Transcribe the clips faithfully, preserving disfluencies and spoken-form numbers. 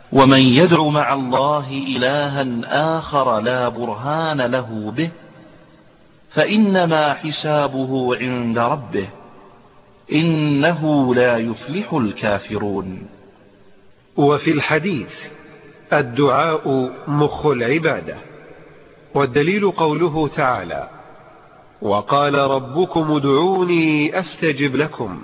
ومن يدع مع الله إلها آخر لا برهان له به فإنما حسابه عند ربه إنه لا يفلح الكافرون. وفي الحديث: الدعاء مخ العبادة. والدليل قوله تعالى: وقال ربكم ادعوني أستجب لكم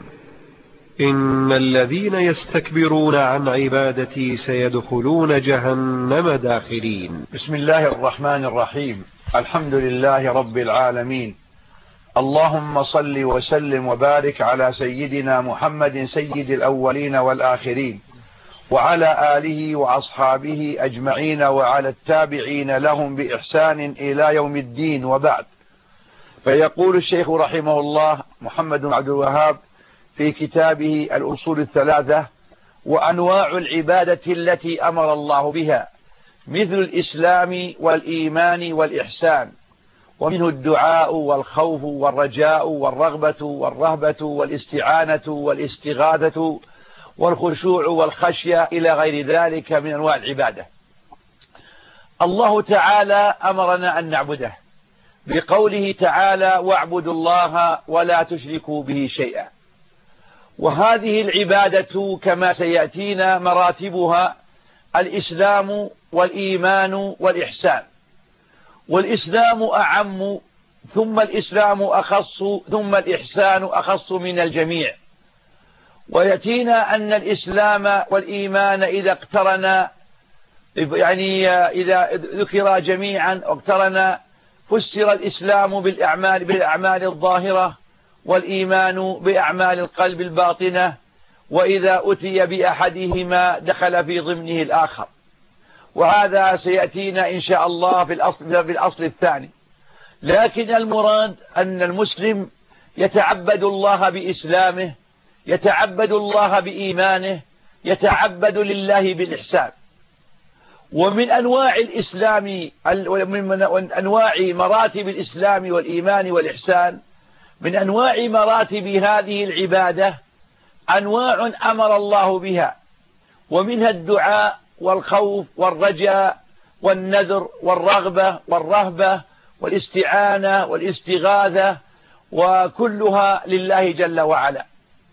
إن الذين يستكبرون عن عبادتي سيدخلون جهنم داخرين. بسم الله الرحمن الرحيم. الحمد لله رب العالمين. اللهم صل وسلم وبارك على سيدنا محمد سيد الأولين والآخرين وعلى آله وأصحابه أجمعين وعلى التابعين لهم بإحسان إلى يوم الدين، وبعد. فيقول الشيخ رحمه الله محمد بن عبد الوهاب في كتابه الأصول الثلاثة: وأنواع العبادة التي أمر الله بها مثل الإسلام والإيمان والإحسان، ومنه الدعاء والخوف والرجاء والرغبة والرهبة والاستعانة والاستغاثة والخشوع والخشية إلى غير ذلك من أنواع العبادة. الله تعالى أمرنا أن نعبده بقوله تعالى: واعبدوا الله ولا تشركوا به شيئا. وهذه العبادة كما سيأتينا مراتبها: الإسلام والإيمان والإحسان. والإسلام أعم، ثم الإسلام أخص، ثم الإحسان أخص من الجميع. ويأتينا أن الإسلام والإيمان إذا اقترنا، يعني إذا ذكر جميعا اقترنا، فسر الإسلام بالأعمال بالأعمال الظاهرة، والإيمان بأعمال القلب الباطنة، وإذا أتي بأحدهما دخل في ضمنه الآخر. وهذا سيأتينا إن شاء الله في الأصل, في الأصل الثاني. لكن المراد أن المسلم يتعبد الله بإسلامه، يتعبد الله بإيمانه، يتعبد لله بالإحسان. ومن أنواع الإسلام، من أنواع مراتب الإسلام والإيمان والإحسان، من أنواع مراتب هذه العبادة أنواع أمر الله بها، ومنها الدعاء والخوف والرجاء والنذر والرغبة والرهبة والاستعانة والاستغاثة، وكلها لله جل وعلا.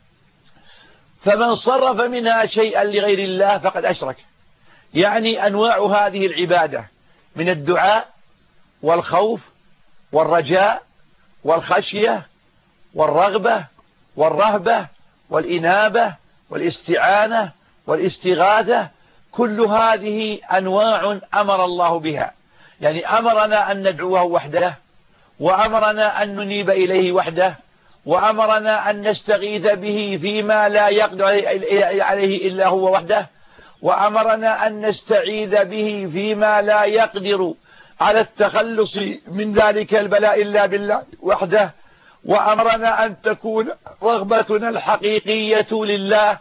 فمن صرف منها شيئا لغير الله فقد أشرك. يعني أنواع هذه العبادة من الدعاء والخوف والرجاء والخشية والرغبة والرهبة والإنابة والاستعانة والاستغاثة، كل هذه أنواع أمر الله بها. يعني أمرنا أن ندعوه وحده، وأمرنا أن ننيب إليه وحده، وأمرنا أن نستغيث به فيما لا يقدر عليه إلا هو وحده، وأمرنا أن نستعيذ به فيما لا يقدر على التخلص من ذلك البلاء إلا بالله وحده، وأمرنا أن تكون رغبتنا الحقيقية لله،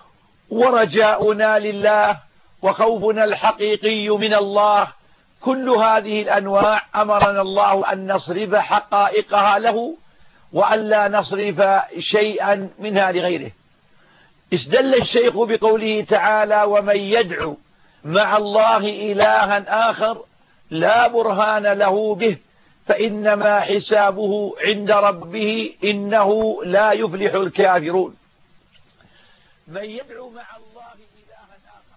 ورجاؤنا لله، وخوفنا الحقيقي من الله. كل هذه الأنواع أمرنا الله أن نصرف حقائقها له، وأن لا نصرف شيئا منها لغيره. استدل الشيخ بقوله تعالى: ومن يدعو مع الله إلها آخر لا برهان له به فإنما حسابه عند ربه إنه لا يفلح الكافرون. من يدعو مع الله إلها آخر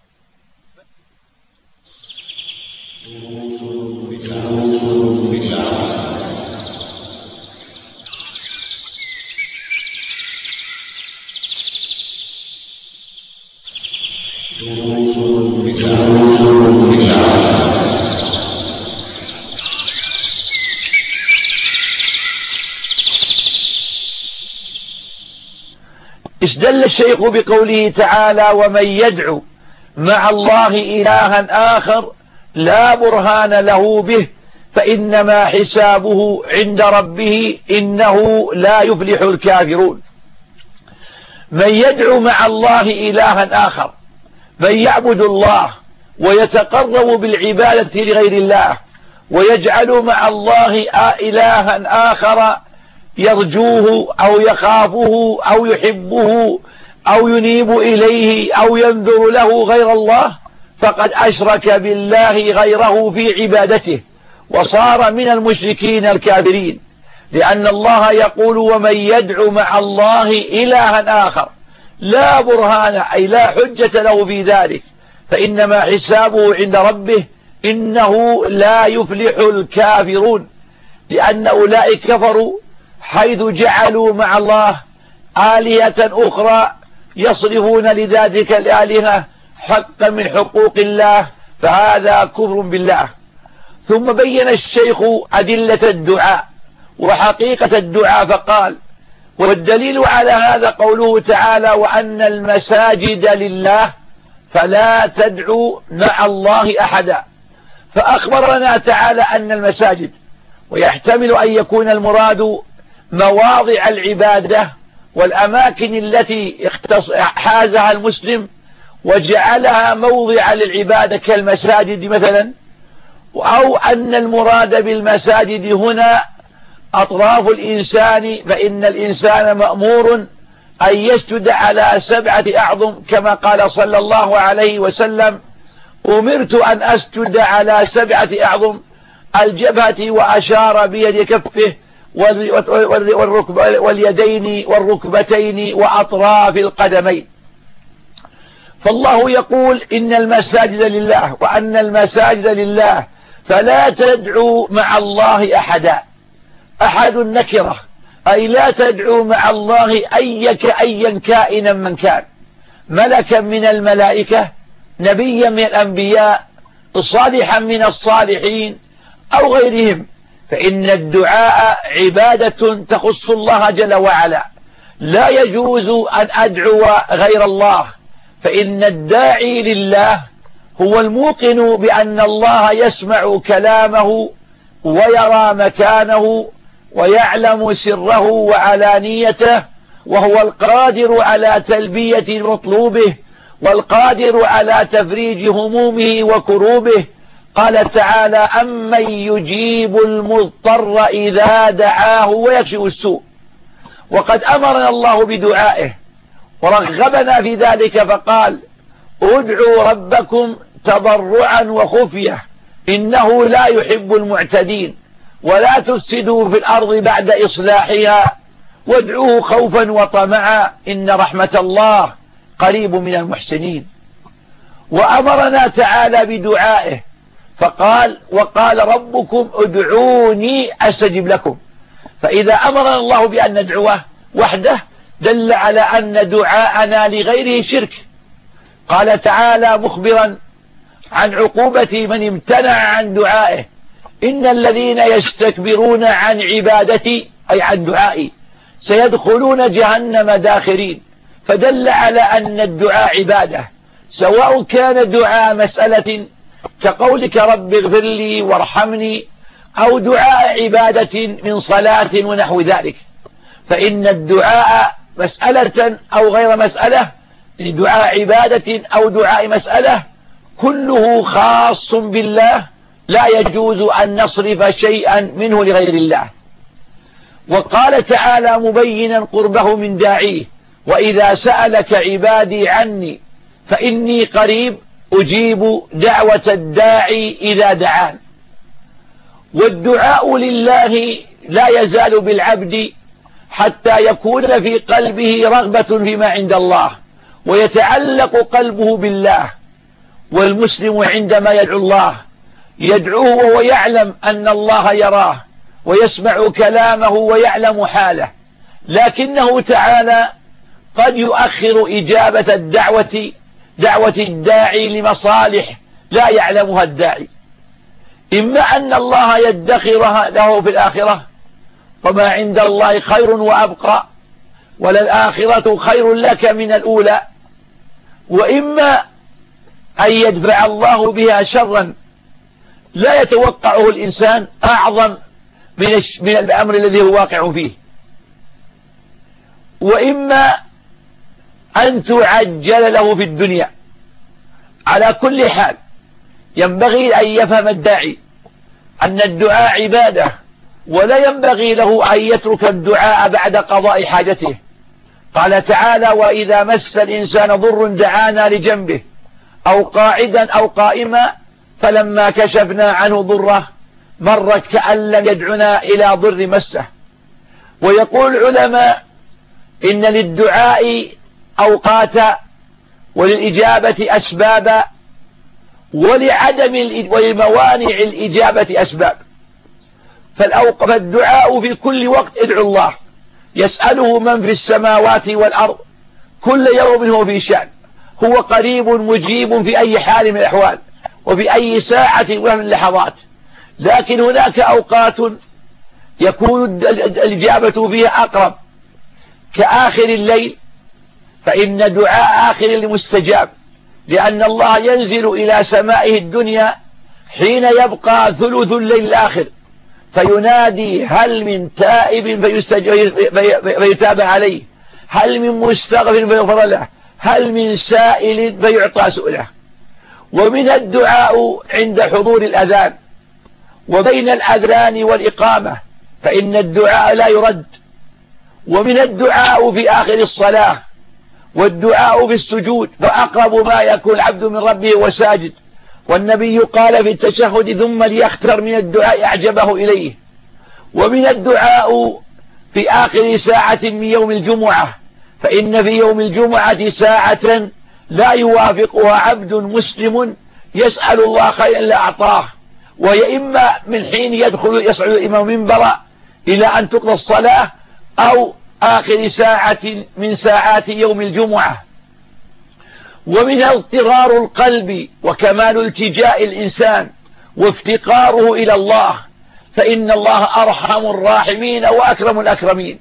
استدل الشيخ بقوله تعالى: ومن يدعو مع الله إلها آخر لا برهان له به فإنما حسابه عند ربه إنه لا يفلح الكافرون. من يدعو مع الله إلها آخر، من يعبد الله ويتقرب بالعبادة لغير الله، ويجعل مع الله إلها آخر يرجوه أو يخافه أو يحبه أو ينيب إليه أو ينذر له غير الله، فقد أشرك بالله غيره في عبادته وصار من المشركين الكافرين، لأن الله يقول ومن يدعو مع الله إلها آخر لا برهان أي لا حجة له في ذلك فإنما حسابه عند ربه إنه لا يفلح الكافرون، لأن أولئك كفروا حيث جعلوا مع الله آلهة أخرى يصرفون لذلك الآلهة حقا من حقوق الله، فهذا كفر بالله. ثم بين الشيخ أدلة الدعاء وحقيقة الدعاء فقال والدليل على هذا قوله تعالى وأن المساجد لله فلا تدعوا مع الله أحدا، فأخبرنا تعالى أن المساجد، ويحتمل أن يكون المراد مواضع العبادة والأماكن التي حازها المسلم وجعلها موضع للعبادة كالمساجد مثلا، أو أن المراد بالمساجد هنا أطراف الإنسان، فإن الإنسان مأمور أن يسجد على سبعة أعظم كما قال صلى الله عليه وسلم أمرت أن أسجد على سبعة أعظم الجبهة وأشار بيد كفه واليدين والركبتين وأطراف القدمين. فالله يقول إن المساجد لله وأن المساجد لله فلا تدعوا مع الله أحدا. أحد النكرة أي لا تدعوا مع الله أيك أيا كائنا من كان، ملكا من الملائكة، نبيا من الأنبياء، صالحا من الصالحين أو غيرهم، فإن الدعاء عبادة تخص الله جل وعلا، لا يجوز أن أدعو غير الله، فإن الداعي لله هو الموقن بأن الله يسمع كلامه ويرى مكانه ويعلم سره وعلانيته، وهو القادر على تلبية مطلوبه والقادر على تفريج همومه وكروبه. قال تعالى أمن يجيب المضطر إذا دعاه ويكشف السوء، وقد أمرنا الله بدعائه ورغبنا في ذلك فقال ادعوا ربكم تضرعا وخفية إنه لا يحب المعتدين ولا تفسدوا في الأرض بعد إصلاحها وادعوه خوفا وطمعا إن رحمة الله قريب من المحسنين. وأمرنا تعالى بدعائه فقال وقال ربكم ادعوني أستجب لكم، فإذا أمرنا الله بأن ندعوه وحده دل على أن دعاءنا لغيره شرك. قال تعالى مخبرا عن عقوبة من امتنع عن دعائه إن الذين يستكبرون عن عبادتي أي عن دعائي سيدخلون جهنم داخرين، فدل على أن الدعاء عبادة، سواء كان دعاء مسألة كقولك رب اغفر لي وارحمني أو دعاء عبادة من صلاة ونحو ذلك، فإن الدعاء مسألة أو غير مسألة، دعاء عبادة أو دعاء مسألة كله خاص بالله، لا يجوز أن نصرف شيئا منه لغير الله. وقال تعالى مبينا قربه من داعيه وإذا سألك عبادي عني فإني قريب أجيب دعوة الداعي إذا دعان. والدعاء لله لا يزال بالعبد حتى يكون في قلبه رغبة فيما عند الله ويتعلق قلبه بالله. والمسلم عندما يدعو الله يدعوه وهو يعلم أن الله يراه ويسمع كلامه ويعلم حاله، لكنه تعالى قد يؤخر إجابة الدعوة دعوة الداعي لمصالح لا يعلمها الداعي، إما أن الله يدخرها له في الآخرة وما عند الله خير وأبقى وللآخرة خير لك من الأولى، وإما أن يدفع الله بها شرا لا يتوقعه الإنسان أعظم من من الأمر الذي هو واقع فيه، وإما أن تعجل له في الدنيا. على كل حال ينبغي أن يفهم الداعي أن الدعاء عبادة، ولا ينبغي له أن يترك الدعاء بعد قضاء حاجته. قال تعالى وإذا مس الإنسان ضر دعانا لجنبه أو قاعدا أو قائما، فلما كشفنا عنه ضره مرت كأن لم يدعنا إلى ضر مسه. ويقول العلماء إن للدعاء أوقاتا وللإجابة أسبابا ولعدم ولموانع الإجابة أسباب. فالدعاء في كل وقت ادعو الله، يسأله من في السماوات والأرض كل يوم هو في شأن، هو قريب مجيب في أي حال من الأحوال وفي أي ساعة من اللحظات. لكن هناك أوقات يكون الإجابة فيها أقرب، كآخر الليل، فإن دعاء آخر المستجاب، لأن الله ينزل إلى سمائه الدنيا حين يبقى ثلث الليل الآخر فينادي هل من تائب فيتاب عليه، هل من مستغفر فيغفر له، هل من سائل فيعطى سؤله. ومن الدعاء عند حضور الأذان وبين الأذان والإقامة، فإن الدعاء لا يرد. ومن الدعاء في آخر الصلاة، والدعاء في السجود، فأقرب ما يكون العبد من ربه وساجد. والنبي قال في التشهد ثم ليختر من الدعاء أعجبه إليه. ومن الدعاء في آخر ساعة من يوم الجمعة، فإن في يوم الجمعة ساعة لا يوافقها عبد مسلم يسأل الله خيرا إلا أعطاه، وهي إما من حين يدخل يصعد الإمام منبرا إلى أن تقضى الصلاة، أو آخر ساعة من ساعات يوم الجمعة. ومن اضطرار القلب وكمال التجاء الإنسان وافتقاره إلى الله، فإن الله أرحم الراحمين وأكرم الأكرمين.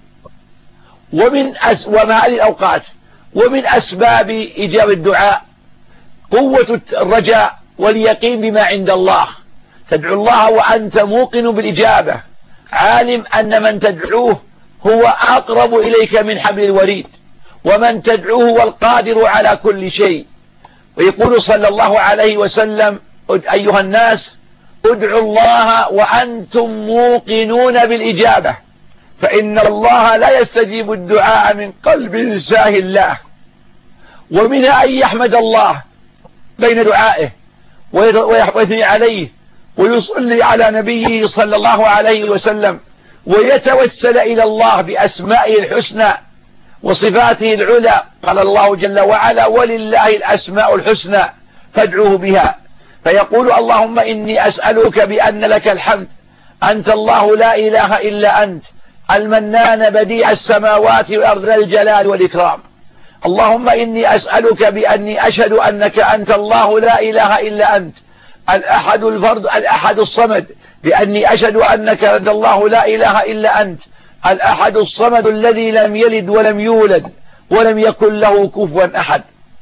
ومن أس وما هذه الأوقات ومن أسباب إجابة الدعاء قوة الرجاء واليقين بما عند الله. تدعو الله وأنت موقن بالإجابة، عالم أن من تدعوه هو أقرب إليك من حبل الوريد، ومن تدعوه هو القادر على كل شيء. ويقول صلى الله عليه وسلم أيها الناس ادعوا الله وأنتم موقنون بالإجابة، فإن الله لا يستجيب الدعاء من قلب ساهٍ له. ومنها أن يحمد الله بين دعائه ويثني عليه ويصلي على نبيه صلى الله عليه وسلم، ويتوسل إلى الله بأسمائه الحسنى وصفاته العلى. قال الله جل وعلا ولله الأسماء الحسنى فادعوه بها. فيقول اللهم إني أسألك بأن لك الحمد، أنت الله لا إله إلا أنت المنان بديع السماوات والأرض ذا الجلال والإكرام. اللهم إني أسألك بأني أشهد أنك أنت الله لا إله إلا أنت الأحد الفرد الأحد الصمد، بأني أشهد أنك أنت الله لا إله إلا أنت الأحد الصمد الذي لم يلد ولم يولد ولم يكن له كفوا أحد.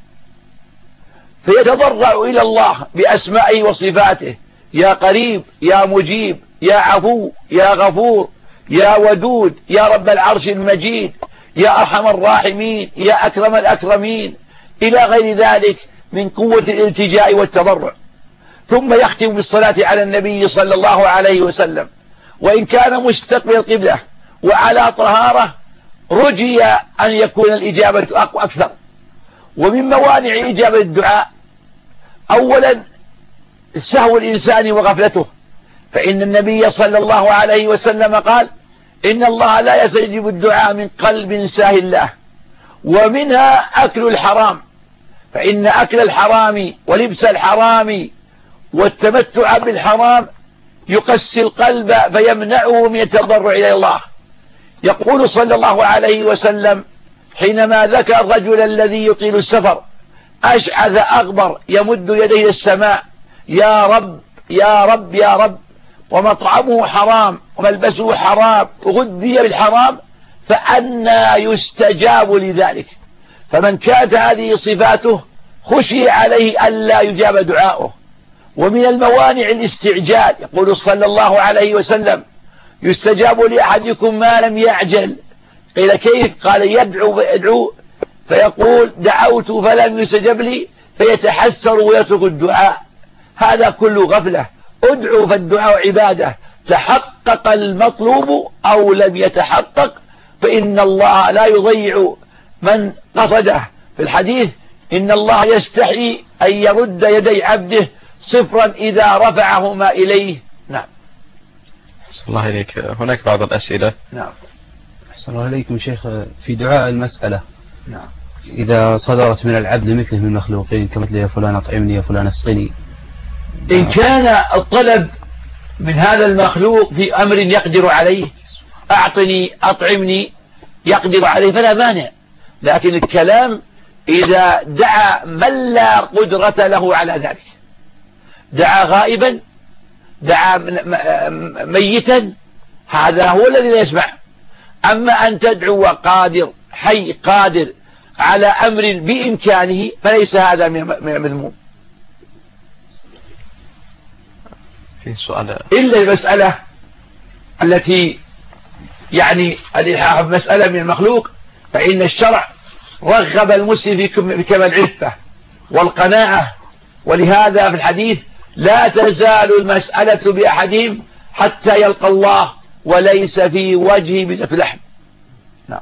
فيتضرع إلى الله بأسمائه وصفاته، يا قريب يا مجيب يا عفو يا غفور يا ودود يا رب العرش المجيد يا أرحم الراحمين يا أكرم الأكرمين، إلى غير ذلك من قوة الالتجاء والتضرع. ثم يختم بالصلاة على النبي صلى الله عليه وسلم، وإن كان مستقبل القبلة وعلى طهارة رجي أن يكون الإجابة أكثر. ومن موانع إجابة الدعاء أولا سهو الإنسان وغفلته، فإن النبي صلى الله عليه وسلم قال إن الله لا يستجيب الدعاء من قلب ساهٍ له. ومنها أكل الحرام، فإن أكل الحرام ولبس الحرام والتمتع بالحرام يقسي القلب فيمنعه من التضرع إلى الله. يقول صلى الله عليه وسلم حينما ذكر الرجل الذي يطيل السفر أشعث أغبر يمد يديه إلى السماء يا رب يا رب يا رب، ومطعمه حرام وملبسه حرام وغذي بالحرام، فأنى يستجاب لذلك؟ فمن كانت هذه صفاته خشي عليه ألا يجاب دعاؤه. ومن الموانع الاستعجال، يقول صلى الله عليه وسلم يستجاب لأحدكم ما لم يعجل. قيل كيف؟ قال يدعو فيدعو فيقول دعوت فلم يستجب لي فيتحسر ويترك الدعاء، هذا كله غفلة. ادعو فالدعاء عبادة، تحقق المطلوب أو لم يتحقق فإن الله لا يضيع من قصده. في الحديث إن الله يستحي أن يرد يدي عبده صفرا إذا رفعهما إليه. نعم. أحسن الله إليك. هناك بعض الأسئلة. نعم. أحسن الله إليكم شيخ. في دعاء المسألة نعم إذا صدرت من العبد مثله من المخلوقين كمثل يا فلان أطعمني يا فلان اسقني، إن كان الطلب من هذا المخلوق في أمر يقدر عليه، أعطني أطعمني يقدر عليه فلا مانع، لكن الكلام إذا دعا من لا قدرة له على ذلك، دعا غائبا دعا ميتا، هذا هو الذي لا يسمع. أما أن تدعو قادر حي قادر على أمر بإمكانه فليس هذا من المذموم. في سؤال إلا المسألة التي يعني الإلحاح بمسألة من المخلوق، فإن الشرع رغب المسلم في كمال العفة والقناعة، ولهذا في الحديث لا تزال المسألة بأحدهم حتى يلقى الله وليس في وجهه بزف لحم. نعم.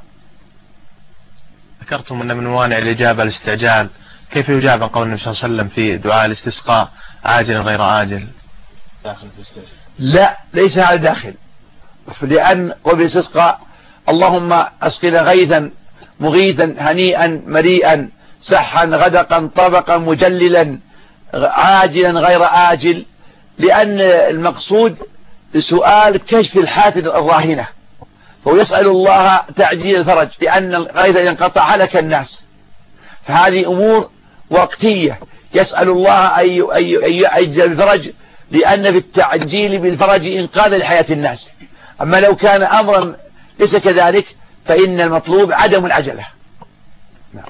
ذكرتم أن من موانع الإجابة الاستعجال، كيف يجاب عن قول النبي صلى الله عليه وسلم في دعاء الاستسقاء عاجلا غير آجل؟ داخل في الاستعجال. لا ليس هذا داخل، لأن قول الاستسقاء اللهم أسقنا غيثا مغيثا هنيئا مريئا سحا غدقا طبقا مجللا عاجلا غير آجل، لأن المقصود سؤال كشف الحافظ الراهنة، فهو يسأل الله تعجيل الفرج، لأن الغيث ينقطع هلك الناس، فهذه أمور وقتية يسأل الله أن يعجل الفرج، لأن في التعجيل بالفرج إنقاذ لحياة الناس. أما لو كان أمرا ليس كذلك فإن المطلوب عدم العجلة. نعم.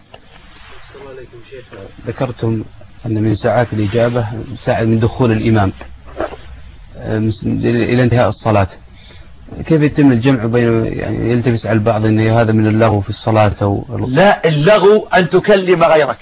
ذكرتم أن من ساعات الإجابة ساعة من دخول الإمام إلى انتهاء الصلاة، كيف يتم الجمع بين، يعني يلتبس على البعض أن هذا من اللغو في الصلاة أو لا، اللغو أن تكلم غيرك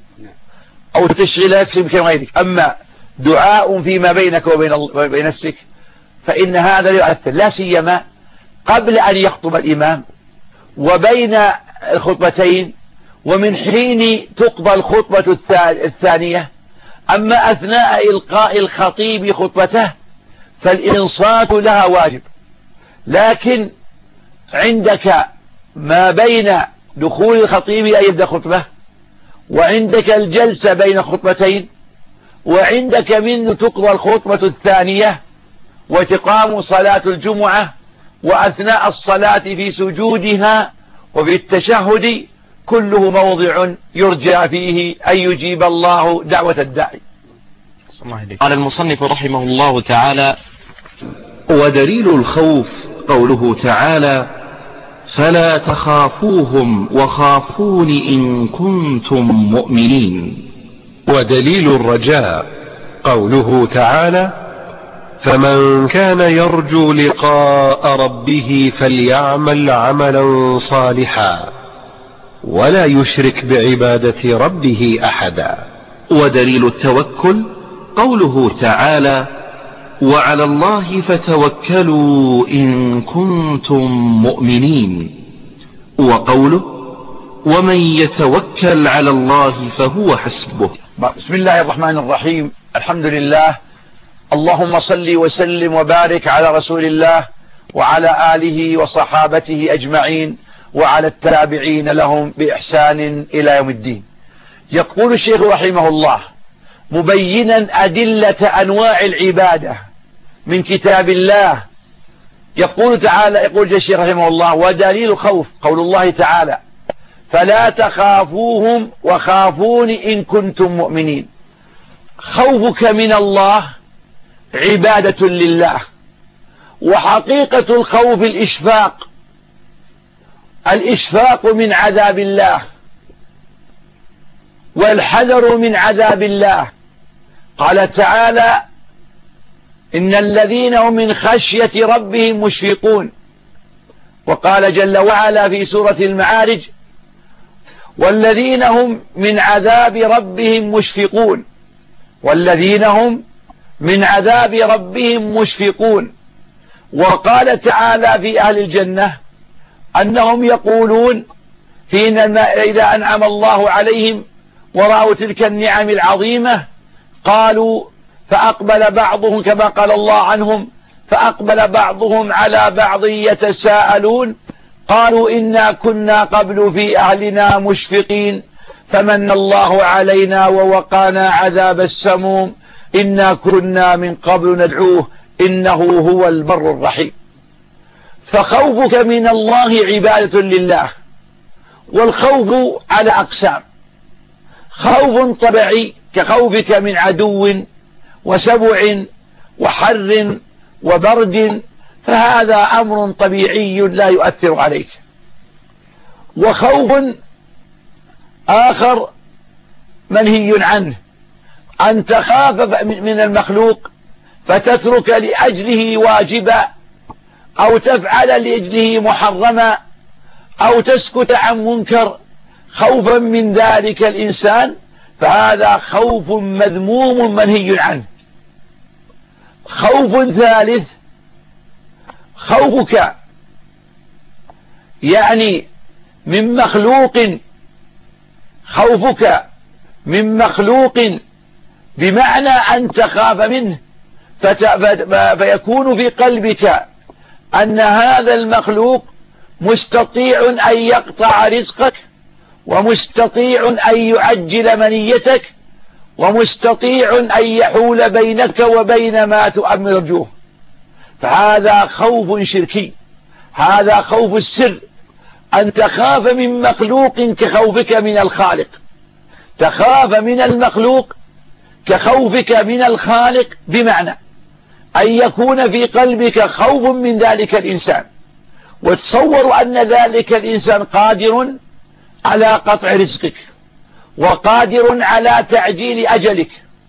أو تشغل نفسك بكلام غيرك، أما دعاء فيما بينك وبين نفسك فإن هذا يؤثر، لا سيما قبل أن يخطب الإمام وبين الخطبتين ومن حين تقبل الخطبة الثانية. أما أثناء إلقاء الخطيب خطبته فالإنصات لها واجب، لكن عندك ما بين دخول الخطيب أن يبدأ خطبة، وعندك الجلسة بين الخطبتين، وعندك من تقضى الخطبة الثانية وتقام صلاة الجمعة، وأثناء الصلاة في سجودها وفي التشهد كله موضع يرجى فيه أن يجيب الله دعوة الداعي. قال المصنف رحمه الله تعالى: ودليل الخوف قوله تعالى: فلا تخافوهم وخافون إن كنتم مؤمنين. ودليل الرجاء قوله تعالى: فمن كان يرجو لقاء ربه فليعمل عملا صالحا ولا يشرك بعبادة ربه أحدا. ودليل التوكل قوله تعالى: وعلى الله فتوكلوا إن كنتم مؤمنين. وقوله: ومن يتوكل على الله فهو حسبه. بسم الله الرحمن الرحيم. الحمد لله، اللهم صل وسلم وبارك على رسول الله وعلى آله وصحابته أجمعين وعلى التابعين لهم بإحسان إلى يوم الدين. يقول الشيخ رحمه الله مبينا أدلة أنواع العبادة من كتاب الله، يقول تعالى يقول الشيخ رحمه الله: ودليل خوف قول الله تعالى: فلا تخافوهم وخافون إن كنتم مؤمنين. خوفك من الله عبادة لله، وحقيقة الخوف الإشفاق، الإشفاق من عذاب الله والحذر من عذاب الله. قال تعالى: إن الذين هم من خشية ربهم مشفقون. وقال جل وعلا في سورة المعارج: والذين هم من عذاب ربهم مشفقون، والذين هم من عذاب ربهم مشفقون. وقال تعالى في أهل الجنة أنهم يقولون فينا إذا أنعم الله عليهم ورأوا تلك النعم العظيمة قالوا فأقبل بعضهم كما قال الله عنهم فأقبل بعضهم على بعض يتساءلون قالوا إنا كنا قبل في أهلنا مشفقين فمن الله علينا ووقانا عذاب السموم إنا كنا من قبل ندعوه إنه هو البر الرحيم. فخوفك من الله عبادة لله، والخوف على أقسام: خوف طبيعي كخوفك من عدو وسبع وحر وبرد، فهذا أمر طبيعي لا يؤثر عليك. وخوف آخر منهي عنه، أن تخاف من المخلوق فتترك لأجله واجبا، أو تفعل لأجله محرما، أو تسكت عن منكر خوفا من ذلك الإنسان، فهذا خوف مذموم منهي عنه. خوف ثالث: خوفك يعني من مخلوق خوفك من مخلوق بمعنى أن تخاف منه فيكون في قلبك أن هذا المخلوق مستطيع أن يقطع رزقك، ومستطيع أن يعجل منيتك، ومستطيع أن يحول بينك وبين ما تؤمل رجوه، فهذا خوف شركي. هذا خوف السر، أن تخاف من مخلوق كخوفك من الخالق، تخاف من المخلوق كخوفك من الخالق، بمعنى أن يكون في قلبك خوف من ذلك الإنسان، وتصور أن ذلك الإنسان قادر على قطع رزقك، وقادر على تعجيل أجلك،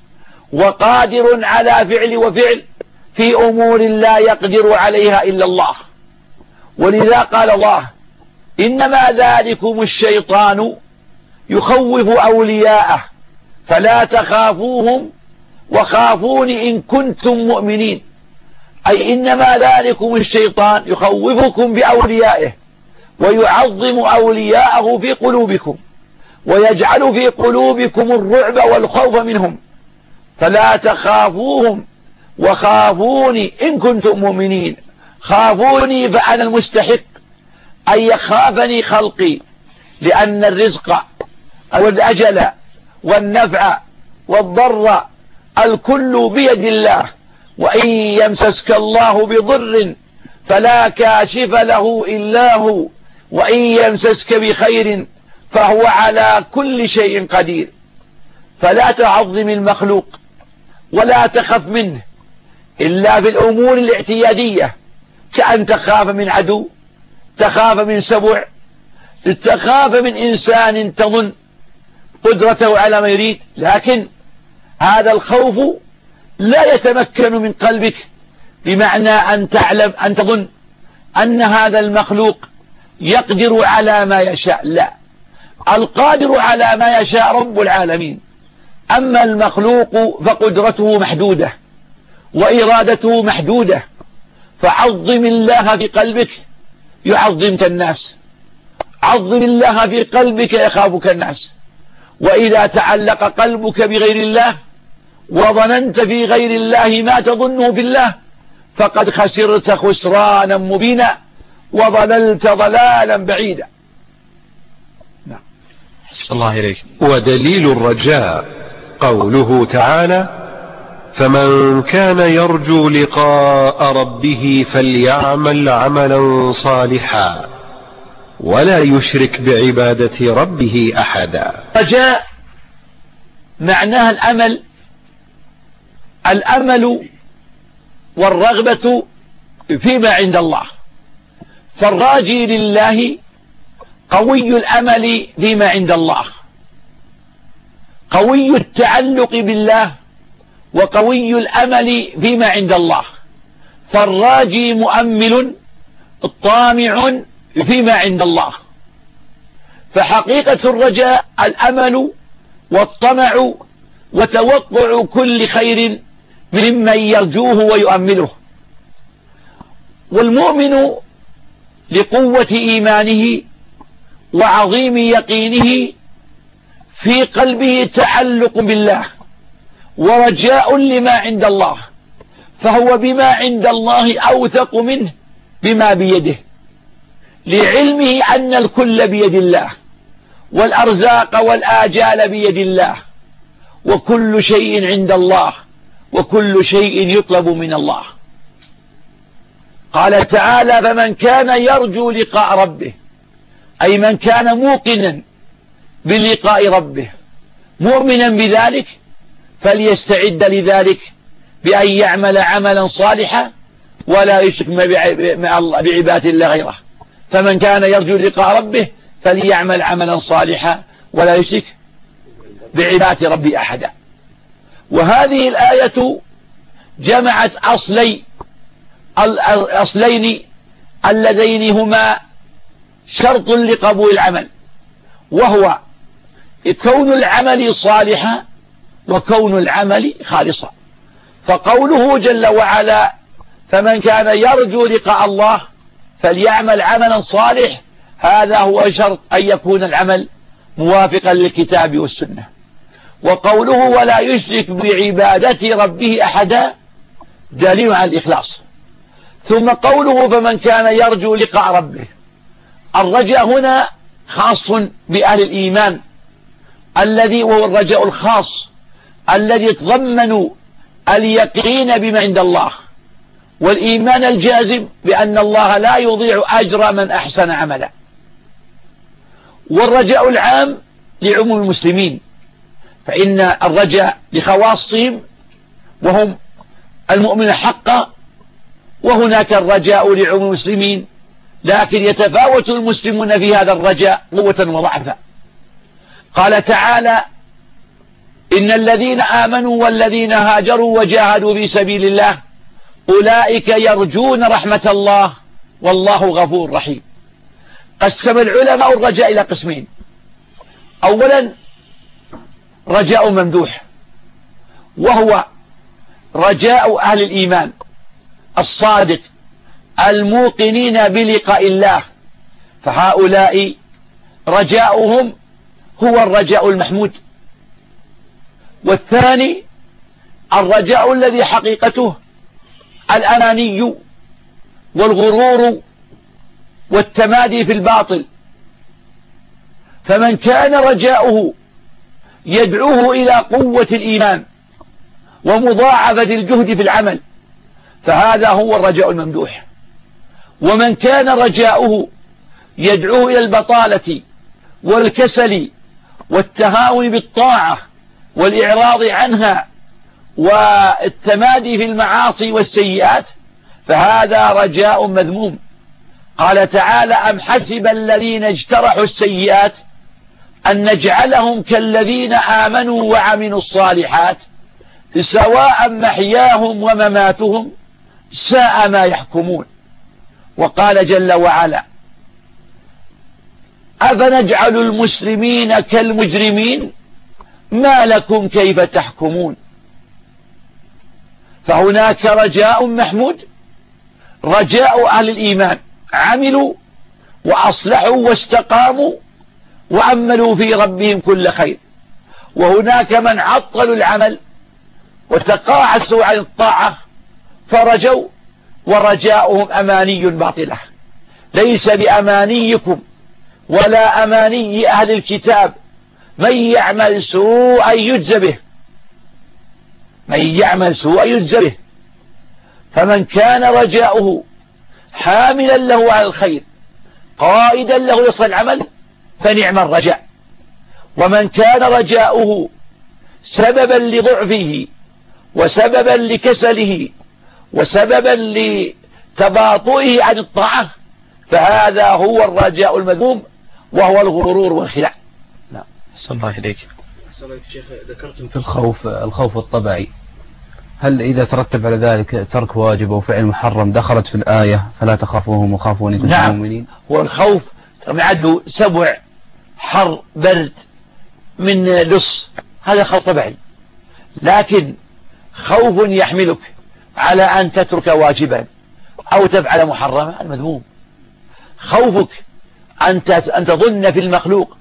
وقادر على فعل وفعل في أمور لا يقدر عليها إلا الله. ولذا قال الله: إنما ذلكم الشيطان يخوف أولياءه فلا تخافوهم وخافون إن كنتم مؤمنين. أي إنما ذلكم الشيطان يخوفكم بأوليائه، ويعظم أولياءه في قلوبكم، ويجعل في قلوبكم الرعب والخوف منهم، فلا تخافوهم وخافوني إن كنتم مؤمنين. خافوني فأنا المستحق أن يخافني خلقي، لأن الرزق أو الأجل والنفع والضر الكل بيد الله، وإن يمسسك الله بضر فلا كاشف له إلا هو، وإن يمسسك بخير فهو على كل شيء قدير. فلا تعظم المخلوق ولا تخف منه إلا في الأمور الاعتيادية، كأن تخاف من عدو، تخاف من سبع، تخاف من إنسان تظن قدرته على ما يريد. لكن هذا الخوف لا يتمكن من قلبك بمعنى أن تعلم أن تظن أن هذا المخلوق يقدر على ما يشاء، لا، القادر على ما يشاء رب العالمين. أما المخلوق فقدرته محدودة وإرادته محدودة، فعظم الله في قلبك يعظمك الناس، عظم الله في قلبك يخافك الناس. وإذا تعلق قلبك بغير الله وظننت في غير الله ما تظنه بالله فقد خسرت خسرانا مبينا وضللت ضلالا بعيدا. نعم. صلى الله إليك. ودليل الرجاء قوله تعالى: فمن كان يرجو لقاء ربه فليعمل عملا صالحا ولا يشرك بعبادة ربه أحدا. رجاء معناها الأمل، الأمل والرغبة فيما عند الله، فالراجي لله قوي الأمل فيما عند الله، قوي التعلق بالله، وقوي الأمل فيما عند الله. فالراجي مؤمل طامع فيما عند الله. فحقيقة الرجاء الأمل والطمع وتوقع كل خير ممن يرجوه ويؤمله. والمؤمن لقوة إيمانه وعظيم يقينه في قلبه تعلق بالله ورجاء لما عند الله، فهو بما عند الله أوثق منه بما بيده، لعلمه أن الكل بيد الله، والأرزاق والآجال بيد الله، وكل شيء عند الله، وكل شيء يطلب من الله. قال تعالى: فمن كان يرجو لقاء ربه، أي من كان موقنا بلقاء ربه مؤمنا بذلك فليستعد لذلك بأن يعمل عملا صالحا ولا يشرك بعبادة الله غيره. فمن كان يرجو لقاء ربه فليعمل عملا صالحا ولا يشرك بعبادة ربه أحدا. وهذه الآية جمعت أصلي الأصلين اللذين هما شرط لقبول العمل، وهو كون العمل صالحا وكون العمل خالصا. فقوله جل وعلا: فمن كان يرجو لقاء الله فليعمل عملا صالح، هذا هو شرط أن يكون العمل موافقا للكتاب والسنة. وقوله: ولا يشرك بعبادة ربه أحدا، دليل على الإخلاص. ثم قوله: فمن كان يرجو لقاء ربه، الرجاء هنا خاص بأهل الإيمان، الذي وهو الرجاء الخاص الذي يتضمن اليقين بما عند الله، والإيمان الجازم بأن الله لا يضيع أجر من أحسن عملا. والرجاء العام لعموم المسلمين، فإن الرجاء لخواصهم وهم المؤمن حقا، وهناك الرجاء لعموم المسلمين، لكن يتفاوت المسلمون في هذا الرجاء قوة وضعفا. قال تعالى: إن الذين آمنوا والذين هاجروا وجاهدوا في سبيل الله أولئك يرجون رحمة الله والله غفور رحيم. قسم العلماء الرجاء إلى قسمين: أولا رجاء ممدوح، وهو رجاء أهل الإيمان الصادق الموقنين بلقاء الله، فهؤلاء رجاؤهم هو الرجاء المحمود. والثاني الرجاء الذي حقيقته الأناني والغرور والتمادي في الباطل، فمن كان رجاؤه يدعوه إلى قوة الإيمان ومضاعفة الجهد في العمل فهذا هو الرجاء الممدوح. ومن كان رجاؤه يدعوه إلى البطالة والكسل والتهاون بالطاعة والإعراض عنها والتمادي في المعاصي والسيئات فهذا رجاء مذموم. قال تعالى: أم حسب الذين اجترحوا السيئات أن نجعلهم كالذين آمنوا وعملوا الصالحات سواء محياهم ومماتهم ساء ما يحكمون. وقال جل وعلا: أفنجعل المسلمين كالمجرمين ما لكم كيف تحكمون. فهناك رجاء محمود، رجاء أهل الإيمان عملوا وأصلحوا واستقاموا وأملوا في ربهم كل خير. وهناك من عطلوا العمل وتقاعسوا عن الطاعة فرجوا، ورجاؤهم أماني باطلة، ليس بأمانيكم ولا أماني أهل الكتاب، من يعمل سوءا يجزى به، من يعمل سوءا يجزى به. فمن كان رجاؤه حاملا له على الخير قائدا له يصل العمل فنعم الرجاء. ومن كان رجاؤه سببا لضعفه وسببا لكسله وسببا لتباطؤه عن الطاعة فهذا هو الرجاء المذموم، وهو الغرور والخداع. نعم. صلى الله عليك. صلى الله عليك شيخ. ذكرتم في الخوف الخوف الطبعي، هل إذا ترتب على ذلك ترك واجب أو فعل محرم دخلت في الآية فلا تخافوهم وخافوني كنتم نعم. مؤمنين؟ والخوف عنده سبع حر برد من لص، هذا خوف طبيعي، لكن خوف يحملك على أن تترك واجبا أو تفعل محرما المذموم. خوفك أن تظن في المخلوق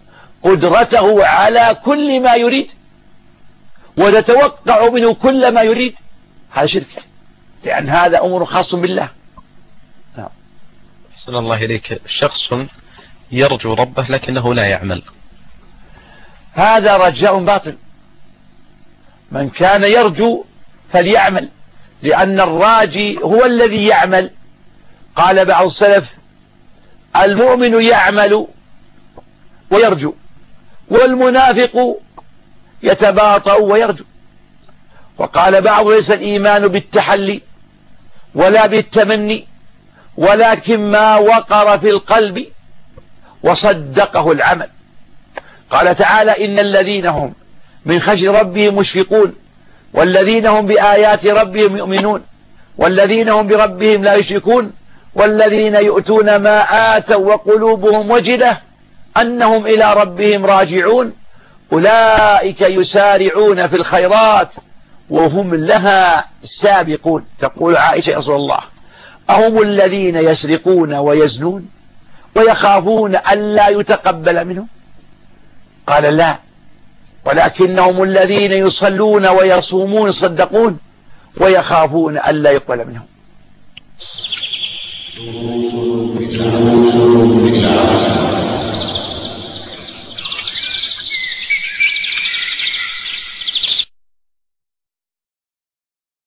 قدرته على كل ما يريد وتتوقع منه كل ما يريد، هذا شرك، لأن هذا أمر خاص بالله. نعم. أحسن الله إليك. شخص يرجو ربه لكنه لا يعمل، هذا رجاء باطل. من كان يرجو فليعمل، لأن الراجي هو الذي يعمل. قال بعض السلف: المؤمن يعمل ويرجو، والمنافق يتباطأ ويرجو. وقال بعض: ليس الإيمان بالتحلي ولا بالتمني، ولكن ما وقر في القلب وصدقه العمل. قال تعالى: إن الذين هم من خشية ربهم مشفقون، والذين هم بآيات ربهم يؤمنون، والذين هم بربهم لا يشركون، والذين يؤتون ما آتوا وقلوبهم وجلة أنهم إلى ربهم راجعون، أولئك يسارعون في الخيرات وهم لها سابقون. تقول عائشة: يا رسول الله، أهم الذين يسرقون ويزنون ويخافون ألا يتقبل منهم؟ قال: لا، ولكنهم الذين يصلون ويصومون يصدقون ويخافون ألا يقبل منهم.